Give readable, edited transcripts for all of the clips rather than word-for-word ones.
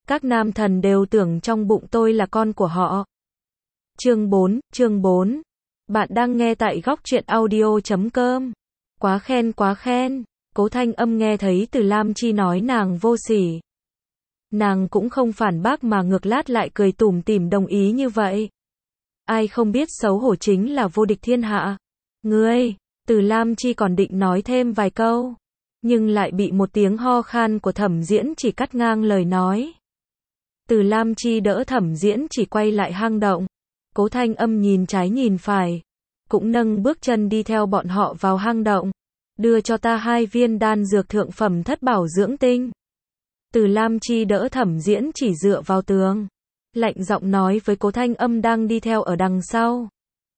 Các nam thần đều tưởng trong bụng tôi là con của họ. Chương 4. Bạn đang nghe tại góc truyện audio.com. Quá khen quá khen. Cố Thanh Âm nghe thấy Từ Lam Chi nói nàng vô sỉ. Nàng cũng không phản bác mà ngược lát lại cười tủm tỉm đồng ý như vậy. Ai không biết xấu hổ chính là vô địch thiên hạ. Ngươi, Từ Lam Chi còn định nói thêm vài câu, nhưng lại bị một tiếng ho khan của Thẩm Diễn Chỉ cắt ngang lời nói. Từ Lam Chi đỡ Thẩm Diễn Chỉ quay lại hang động. Cố Thanh Âm nhìn trái nhìn phải, cũng nâng bước chân đi theo bọn họ vào hang động. Đưa cho ta 2 viên đan dược thượng phẩm thất bảo dưỡng tinh. Từ Lam Chi đỡ Thẩm Diễn Chỉ dựa vào tường, lạnh giọng nói với Cố Thanh Âm đang đi theo ở đằng sau.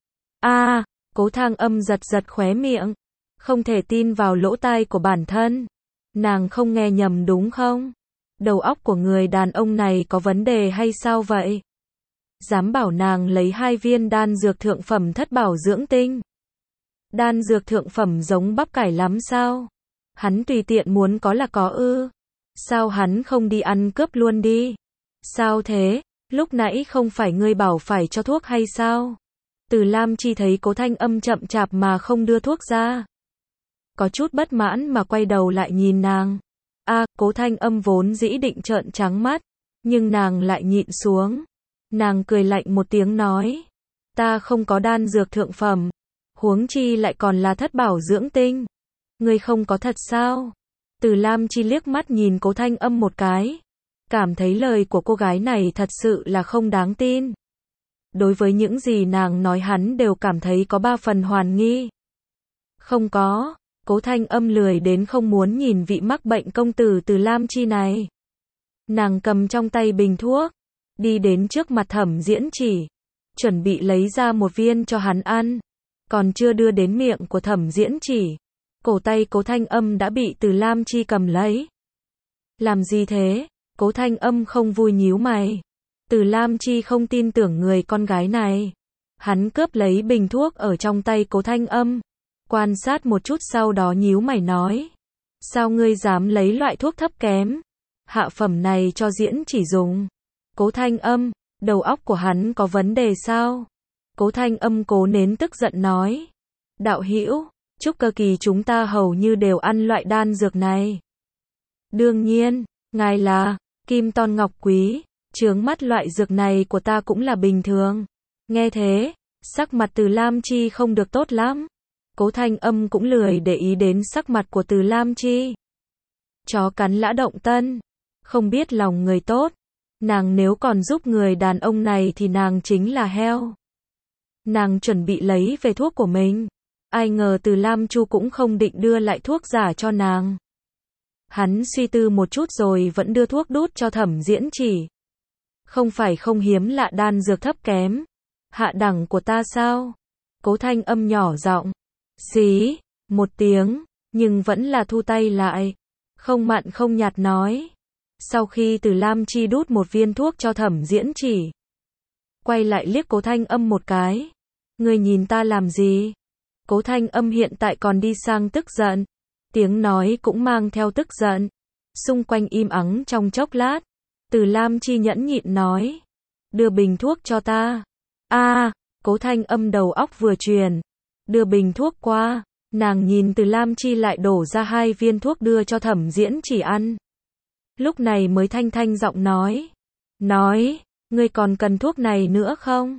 Cố Thanh Âm giật giật khóe miệng, không thể tin vào lỗ tai của bản thân. Nàng không nghe nhầm đúng không? Đầu óc của người đàn ông này có vấn đề hay sao vậy? Dám bảo nàng lấy 2 viên đan dược thượng phẩm thất bảo dưỡng tinh. Đan dược thượng phẩm giống bắp cải lắm sao? Hắn tùy tiện muốn có là có ư? Sao hắn không đi ăn cướp luôn đi? Sao thế? Lúc nãy không phải ngươi bảo phải cho thuốc hay sao? Từ Lam Chi thấy Cố Thanh Âm chậm chạp mà không đưa thuốc ra, có chút bất mãn mà quay đầu lại nhìn nàng. Cố Thanh Âm vốn dĩ định trợn trắng mắt, nhưng nàng lại nhịn xuống. Nàng cười lạnh một tiếng nói, ta không có đan dược thượng phẩm, huống chi lại còn là thất bảo dưỡng tinh. Ngươi không có thật sao? Từ Lam Chi liếc mắt nhìn Cố Thanh Âm một cái, cảm thấy lời của cô gái này thật sự là không đáng tin. Đối với những gì nàng nói hắn đều cảm thấy có 3 phần hoài nghi. Không có. Cố Thanh Âm lười đến không muốn nhìn vị mắc bệnh công tử Từ Lam Chi này. Nàng cầm trong tay bình thuốc, đi đến trước mặt Thẩm Diễn Chỉ, chuẩn bị lấy ra một viên cho hắn ăn. Còn chưa đưa đến miệng của Thẩm Diễn Chỉ, cổ tay Cố Thanh Âm đã bị Từ Lam Chi cầm lấy. Làm gì thế? Cố Thanh Âm không vui nhíu mày. Từ Lam Chi không tin tưởng người con gái này. Hắn cướp lấy bình thuốc ở trong tay Cố Thanh Âm, quan sát một chút sau đó nhíu mày nói, sao ngươi dám lấy loại thuốc thấp kém, hạ phẩm này cho Diễn Chỉ dùng? Cố Thanh Âm, đầu óc của hắn có vấn đề sao? Cố Thanh Âm cố nén tức giận nói, đạo hữu, trúc cơ kỳ chúng ta hầu như đều ăn loại đan dược này. Đương nhiên, ngài là kim ton ngọc quý, chướng mắt loại dược này của ta cũng là bình thường. Nghe thế, sắc mặt Từ Lam Chi không được tốt lắm. Cố Thanh Âm cũng lười để ý đến sắc mặt của Từ Lam Chi. Chó cắn lã động tân, không biết lòng người tốt. Nàng nếu còn giúp người đàn ông này thì nàng chính là heo. Nàng chuẩn bị lấy về thuốc của mình. Ai ngờ Từ Lam Chu cũng không định đưa lại thuốc giả cho nàng. Hắn suy tư một chút rồi vẫn đưa thuốc đút cho Thẩm Diễn Chỉ. Không phải không hiếm lạ đan dược thấp kém, hạ đẳng của ta sao? Cố Thanh Âm nhỏ giọng, xí, một tiếng, nhưng vẫn là thu tay lại, không mặn không nhạt nói. Sau khi Từ Lam Chi đút một viên thuốc cho Thẩm Diễn Chỉ, quay lại liếc Cố Thanh Âm một cái, ngươi nhìn ta làm gì? Cố Thanh Âm hiện tại còn đi sang tức giận, tiếng nói cũng mang theo tức giận. Xung quanh im ắng trong chốc lát, Từ Lam Chi nhẫn nhịn nói, đưa bình thuốc cho ta. Cố Thanh Âm đầu óc vừa chuyển, đưa bình thuốc qua, nàng nhìn Từ Lam Chi lại đổ ra 2 viên thuốc đưa cho Thẩm Diễn Chỉ ăn. Lúc này mới thanh giọng nói, ngươi còn cần thuốc này nữa không?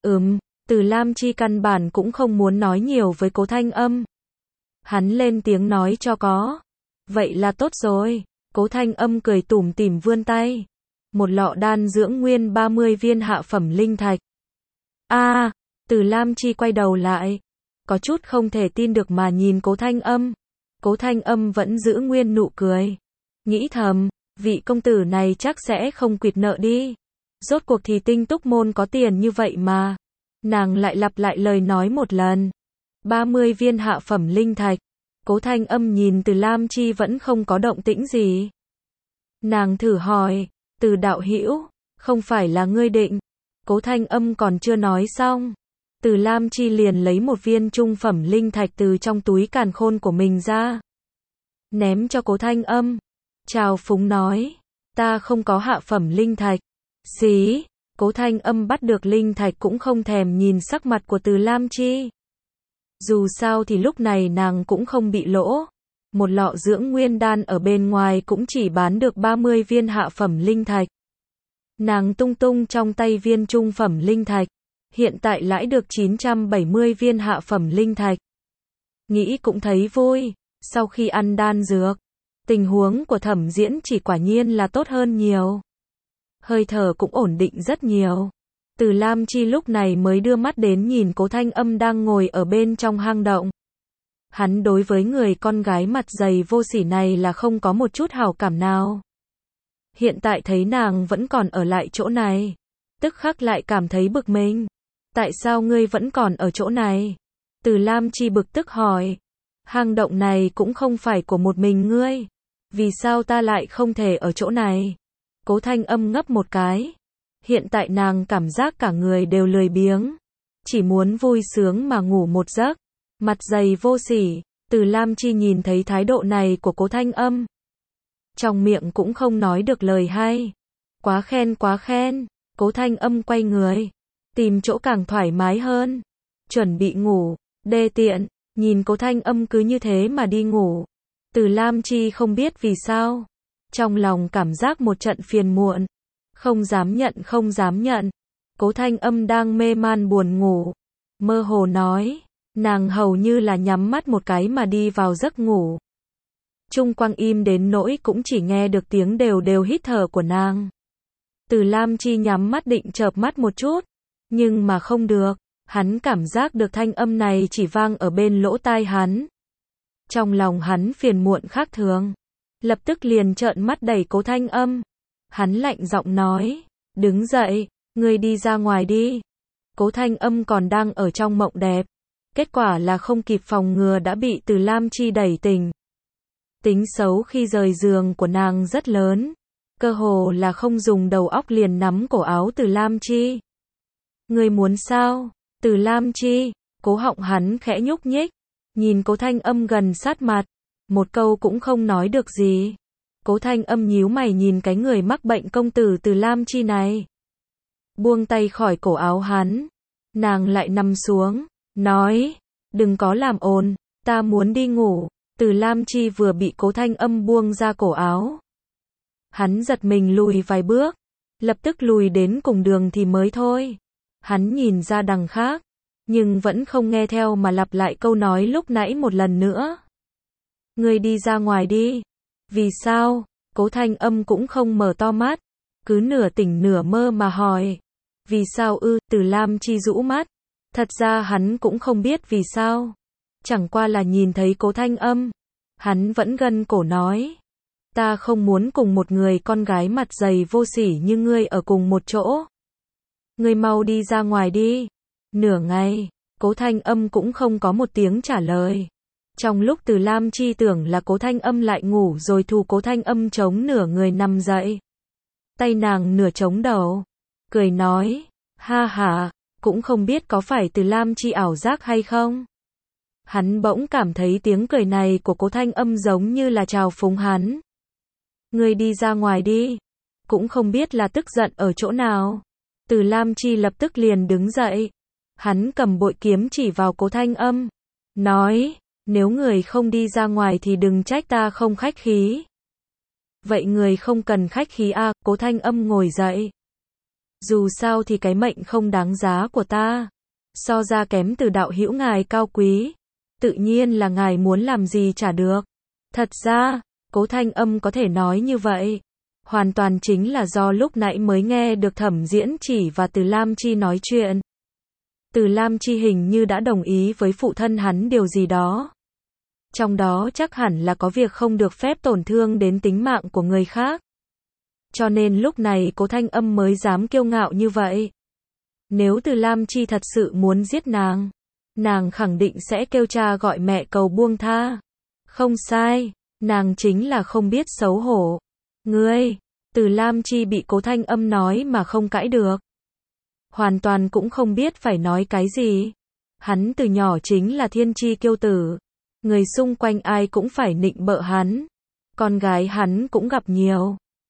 Từ Lam Chi căn bản cũng không muốn nói nhiều với Cố Thanh Âm. Hắn lên tiếng nói cho có. Vậy là tốt rồi. Cố Thanh Âm cười tủm tỉm vươn tay. Một lọ đan dưỡng nguyên 30 viên hạ phẩm linh thạch. Từ Lam Chi quay đầu lại, có chút không thể tin được mà nhìn Cố Thanh Âm. Cố Thanh Âm vẫn giữ nguyên nụ cười, nghĩ thầm, vị công tử này chắc sẽ không quỵt nợ đi. Rốt cuộc thì Tinh Túc môn có tiền như vậy mà. Nàng lại lặp lại lời nói một lần. 30 viên hạ phẩm linh thạch. Cố Thanh Âm nhìn Từ Lam Chi vẫn không có động tĩnh gì. Nàng thử hỏi, Từ đạo hữu, không phải là ngươi định? Cố Thanh Âm còn chưa nói xong, Từ Lam Chi liền lấy một viên trung phẩm linh thạch từ trong túi càn khôn của mình ra, ném cho Cố Thanh Âm. Chào phúng nói, Ta không có hạ phẩm linh thạch. Xí, Cố Thanh Âm bắt được linh thạch cũng không thèm nhìn sắc mặt của Từ Lam Chi. Dù sao thì lúc này nàng cũng không bị lỗ. Một lọ dưỡng nguyên đan ở bên ngoài cũng chỉ bán được 30 viên hạ phẩm linh thạch. Nàng tung tung trong tay viên trung phẩm linh thạch. Hiện tại lãi được 970 viên hạ phẩm linh thạch. Nghĩ cũng thấy vui. Sau khi ăn đan dược, tình huống của Thẩm Diễn Chỉ quả nhiên là tốt hơn nhiều. Hơi thở cũng ổn định rất nhiều. Từ Lam Chi lúc này mới đưa mắt đến nhìn Cố Thanh Âm đang ngồi ở bên trong hang động. Hắn đối với người con gái mặt dày vô sỉ này là không có một chút hảo cảm nào. Hiện tại thấy nàng vẫn còn ở lại chỗ này, tức khắc lại cảm thấy bực mình. Tại sao ngươi vẫn còn ở chỗ này? Từ Lam Chi bực tức hỏi. Hang động này cũng không phải của một mình ngươi. Vì sao ta lại không thể ở chỗ này? Cố Thanh Âm ngấp một cái. Hiện tại nàng cảm giác cả người đều lười biếng. Chỉ muốn vui sướng mà ngủ một giấc. Mặt dày vô sỉ. Từ Lam Chi nhìn thấy thái độ này của Cố Thanh Âm. Trong miệng cũng không nói được lời hay. Quá khen quá khen. Cố Thanh Âm quay người. Tìm chỗ càng thoải mái hơn. Chuẩn bị ngủ. Đê tiện. Nhìn Cố Thanh Âm cứ như thế mà đi ngủ. Từ Lam Chi không biết vì sao. Trong lòng cảm giác một trận phiền muộn. Không dám nhận không dám nhận. Cố Thanh Âm đang mê man buồn ngủ. Mơ hồ nói. Nàng hầu như là nhắm mắt một cái mà đi vào giấc ngủ. Trung quang im đến nỗi cũng chỉ nghe được tiếng đều đều hít thở của nàng. Từ Lam Chi nhắm mắt định chợp mắt một chút. Nhưng mà không được. Hắn cảm giác được thanh âm này chỉ vang ở bên lỗ tai hắn. Trong lòng hắn phiền muộn khác thường. Lập tức liền trợn mắt đẩy Cố Thanh Âm. Hắn lạnh giọng nói. Đứng dậy, ngươi đi ra ngoài đi. Cố Thanh Âm còn đang ở trong mộng đẹp. Kết quả là không kịp phòng ngừa đã bị Từ Lam Chi đẩy tỉnh. Tính xấu khi rời giường của nàng rất lớn. Cơ hồ là không dùng đầu óc liền nắm cổ áo Từ Lam Chi. Ngươi muốn sao? Từ Lam Chi, cố họng hắn khẽ nhúc nhích. Nhìn Cố Thanh Âm gần sát mặt. Một câu cũng không nói được gì. Cố Thanh Âm nhíu mày nhìn cái người mắc bệnh công tử Từ Lam Chi này. Buông tay khỏi cổ áo hắn. Nàng lại nằm xuống. Nói. Đừng có làm ồn. Ta muốn đi ngủ. Từ Lam Chi vừa bị Cố Thanh Âm buông ra cổ áo. Hắn giật mình lùi vài bước. Lập tức lùi đến cùng đường thì mới thôi. Hắn nhìn ra đằng khác. Nhưng vẫn không nghe theo mà lặp lại câu nói lúc nãy một lần nữa. Ngươi đi ra ngoài đi. Vì sao? Cố Thanh Âm cũng không mở to mắt. Cứ nửa tỉnh nửa mơ mà hỏi. Vì sao ư? Từ Lam Chi rũ mắt. Thật ra hắn cũng không biết vì sao. Chẳng qua là nhìn thấy Cố Thanh Âm. Hắn vẫn gân cổ nói. Ta không muốn cùng một người con gái mặt dày vô sỉ như ngươi ở cùng một chỗ. Ngươi mau đi ra ngoài đi. Nửa ngày, Cố Thanh Âm cũng không có một tiếng trả lời. Trong lúc Từ Lam Chi tưởng là Cố Thanh Âm lại ngủ rồi thù Cố Thanh Âm chống nửa người nằm dậy. Tay nàng nửa chống đầu. Cười nói. Ha ha, cũng không biết có phải Từ Lam Chi ảo giác hay không. Hắn bỗng cảm thấy tiếng cười này của Cố Thanh Âm giống như là chào phúng hắn. Ngươi đi ra ngoài đi. Cũng không biết là tức giận ở chỗ nào. Từ Lam Chi lập tức liền đứng dậy. Hắn cầm bội kiếm chỉ vào Cố Thanh Âm. Nói, nếu người không đi ra ngoài thì đừng trách ta không khách khí. Vậy người không cần khách khí à? Cố Thanh Âm ngồi dậy. Dù sao thì cái mệnh không đáng giá của ta. So ra kém Từ đạo hữu ngài cao quý. Tự nhiên là ngài muốn làm gì trả được. Thật ra, Cố Thanh Âm có thể nói như vậy. Hoàn toàn chính là do lúc nãy mới nghe được Thẩm Diễn Chỉ và Từ Lam Chi nói chuyện. Từ Lam Chi hình như đã đồng ý với phụ thân hắn điều gì đó. Trong đó chắc hẳn là có việc không được phép tổn thương đến tính mạng của người khác. Cho nên lúc này Cố Thanh Âm mới dám kiêu ngạo như vậy. Nếu Từ Lam Chi thật sự muốn giết nàng khẳng định sẽ kêu cha gọi mẹ cầu buông tha. Không sai, nàng chính là không biết xấu hổ. Ngươi, Từ Lam Chi bị Cố Thanh Âm nói mà không cãi được. Hoàn toàn cũng không biết phải nói cái gì. Hắn từ nhỏ chính là thiên chi kiêu tử. Người xung quanh ai cũng phải nịnh bợ hắn. Con gái hắn cũng gặp nhiều.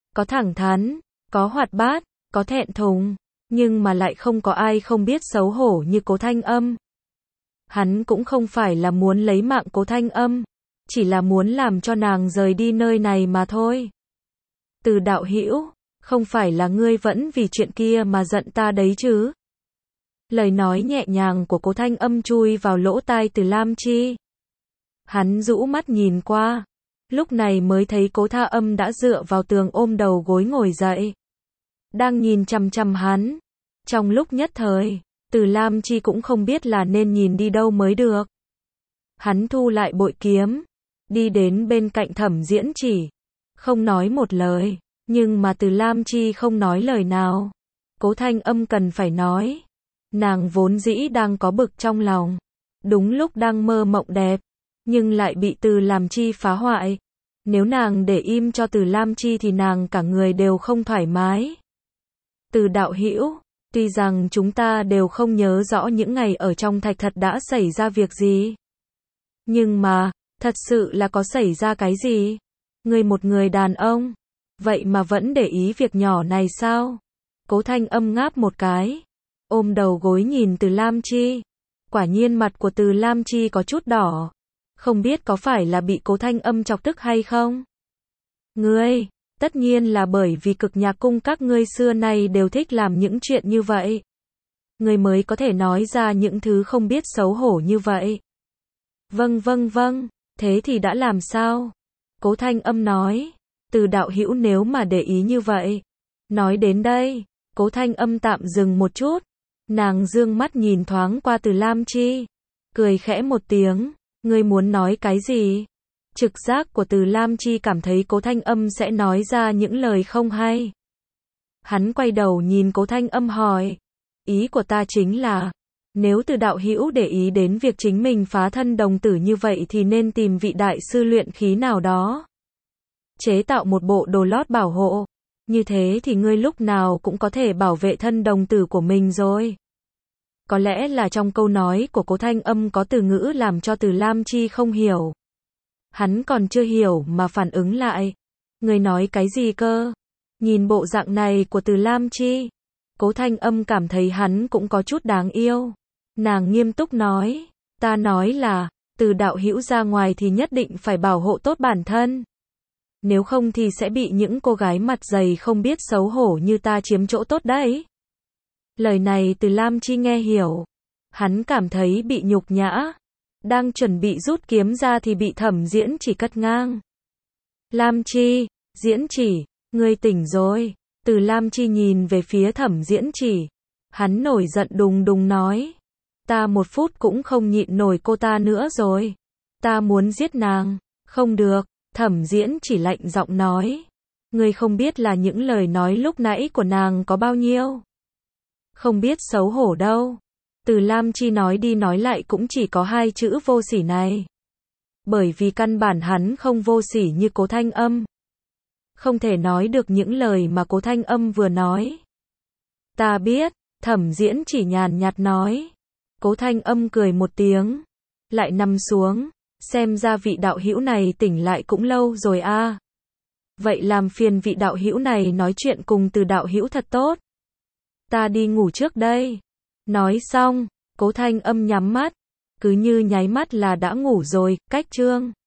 có thẳng thắn, có hoạt bát, có thẹn thùng, nhưng mà lại không có ai không biết xấu hổ như Cố Thanh Âm. Hắn cũng không phải là muốn lấy mạng Cố Thanh Âm, chỉ là muốn làm cho nàng rời đi nơi này mà thôi. Từ đạo hữu, không phải là ngươi vẫn vì chuyện kia mà giận ta đấy chứ? Lời nói nhẹ nhàng của Cố Thanh Âm chui vào lỗ tai Từ Lam Chi. Hắn rũ mắt nhìn qua, lúc này mới thấy Cố Thanh Âm đã dựa vào tường ôm đầu gối ngồi dậy, đang nhìn chằm chằm hắn. Trong lúc nhất thời, Từ Lam Chi cũng không biết là nên nhìn đi đâu mới được. Hắn thu lại bội kiếm, đi đến bên cạnh Thẩm Diễn Chỉ, không nói một lời, nhưng mà Từ Lam Chi không nói lời nào. Cố Thanh Âm cần phải nói. Nàng vốn dĩ đang có bực trong lòng, đúng lúc đang mơ mộng đẹp, nhưng lại bị Từ Lam Chi phá hoại. Nếu nàng để im cho Từ Lam Chi thì nàng cả người đều không thoải mái. Từ đạo hữu, tuy rằng chúng ta đều không nhớ rõ những ngày ở trong thạch thật đã xảy ra việc gì, nhưng mà, thật sự là có xảy ra cái gì? Ngươi một người đàn ông, vậy mà vẫn để ý việc nhỏ này sao? Cố Thanh Âm ngáp một cái, ôm đầu gối nhìn Từ Lam Chi. Quả nhiên mặt của Từ Lam Chi có chút đỏ, không biết có phải là bị Cố Thanh Âm chọc tức hay không? Ngươi, tất nhiên là bởi vì Cực Nhạc Cung các ngươi xưa nay đều thích làm những chuyện như vậy. Ngươi mới có thể nói ra những thứ không biết xấu hổ như vậy. Vâng, thế thì đã làm sao? Cố Thanh Âm nói, Từ đạo hữu nếu mà để ý như vậy. Nói đến đây, Cố Thanh Âm tạm dừng một chút, nàng dương mắt nhìn thoáng qua Từ Lam Chi, cười khẽ một tiếng, ngươi muốn nói cái gì? Trực giác của Từ Lam Chi cảm thấy Cố Thanh Âm sẽ nói ra những lời không hay. Hắn quay đầu nhìn Cố Thanh Âm hỏi, ý của ta chính là, nếu Từ đạo hữu để ý đến việc chính mình phá thân đồng tử như vậy thì nên tìm vị đại sư luyện khí nào đó, chế tạo một bộ đồ lót bảo hộ, như thế thì ngươi lúc nào cũng có thể bảo vệ thân đồng tử của mình rồi. Có lẽ là trong câu nói của Cố Thanh Âm có từ ngữ làm cho Từ Lam Chi không hiểu. Hắn còn chưa hiểu mà phản ứng lại. Ngươi nói cái gì cơ? Nhìn bộ dạng này của Từ Lam Chi, Cố Thanh Âm cảm thấy hắn cũng có chút đáng yêu. Nàng nghiêm túc nói, ta nói là, Từ đạo hữu ra ngoài thì nhất định phải bảo hộ tốt bản thân. Nếu không thì sẽ bị những cô gái mặt dày không biết xấu hổ như ta chiếm chỗ tốt đấy. Lời này Từ Lam Chi nghe hiểu. Hắn cảm thấy bị nhục nhã. Đang chuẩn bị rút kiếm ra thì bị Thẩm Diễn Chỉ cắt ngang. Lam Chi, Diễn Chỉ, ngươi tỉnh rồi. Từ Lam Chi nhìn về phía Thẩm Diễn Chỉ. Hắn nổi giận đùng đùng nói. Ta một phút cũng không nhịn nổi cô ta nữa rồi. Ta muốn giết nàng. Không được. Thẩm Diễn Chỉ lạnh giọng nói. Ngươi không biết là những lời nói lúc nãy của nàng có bao nhiêu. Không biết xấu hổ đâu. Từ Lam Chi nói đi nói lại cũng chỉ có hai chữ vô sỉ này. Bởi vì căn bản hắn không vô sỉ như Cố Thanh Âm. Không thể nói được những lời mà Cố Thanh Âm vừa nói. Ta biết, Thẩm Diễn Chỉ nhàn nhạt nói. Cố Thanh Âm cười một tiếng, lại nằm xuống, xem ra vị đạo hữu này tỉnh lại cũng lâu rồi a. Vậy làm phiền vị đạo hữu này nói chuyện cùng Từ đạo hữu thật tốt. Ta đi ngủ trước đây. Nói xong, Cố Thanh Âm nhắm mắt, cứ như nháy mắt là đã ngủ rồi. Cách chương